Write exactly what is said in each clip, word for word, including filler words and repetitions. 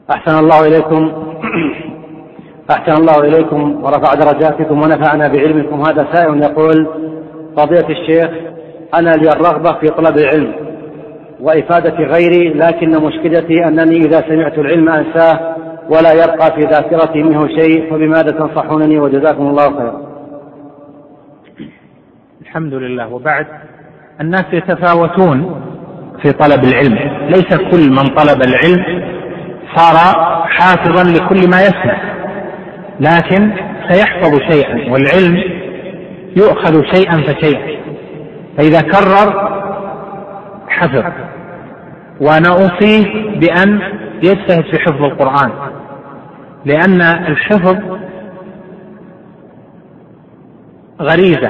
أحسن الله إليكم أحسن الله إليكم ورفع درجاتكم ونفعنا بعلمكم. هذا سائل يقول: فضيلة الشيخ، أنا لي الرغبة في طلب العلم وإفادة غيري، لكن مشكلتي أنني إذا سمعت العلم أنساه ولا يبقى في ذاكرتي منه شيء، فبماذا تنصحونني وجزاكم الله خيرا؟ الحمد لله. وبعد، الناس يتفاوتون في طلب العلم، ليس كل من طلب العلم صار حافظا لكل ما يسمع، لكن سيحفظ شيئا، والعلم يؤخذ شيئا فشيئا، فإذا كرر حفظ. وأنا أوصيه بأن يجتهد في حفظ القرآن، لأن الحفظ غريزة،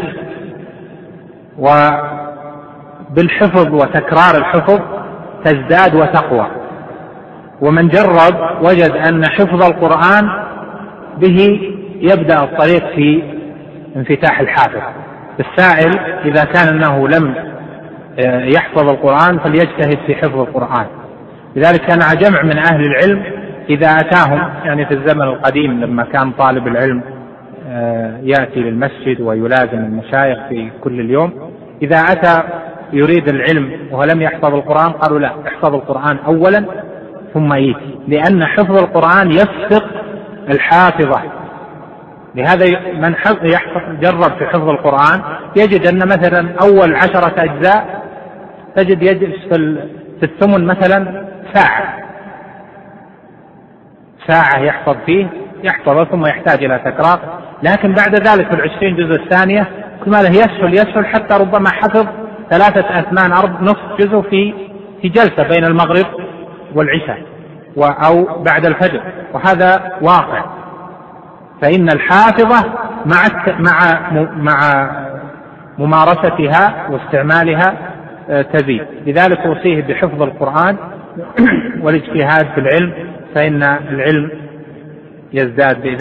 وبالحفظ وتكرار الحفظ تزداد وتقوى. ومن جرب وجد أن حفظ القرآن به يبدأ الطريق في انفتاح الحافظ. السائل إذا كان أنه لم يحفظ القرآن فليجتهد في حفظ القرآن. لذلك كان جمع من أهل العلم إذا أتاهم، يعني في الزمن القديم لما كان طالب العلم يأتي للمسجد ويلازم المشايخ في كل اليوم، إذا أتى يريد العلم ولم يحفظ القرآن قالوا: لا، احفظ القرآن أولا ثم يأتي، لأن حفظ القرآن يسبق الحافظة. لهذا من جرب في حفظ القرآن يجد أن مثلا أول عشرة أجزاء تجد يجلس في الثمن مثلا ساعة ساعة يحفظ فيه يحفظ ثم يحتاج إلى تكرار. لكن بعد ذلك في العشرين جزء الثانية كما له يسهل يسهل حتى ربما حفظ ثلاثة أثمان أرض نصف جزء في في جلسة بين المغرب والعشاء أو بعد الفجر، وهذا واقع. فإن الحافظة مع مع مع ممارستها واستعمالها تزيد. لذلك أوصيه بحفظ القرآن والاجتهاد في العلم، فإن العلم يزداد بإذن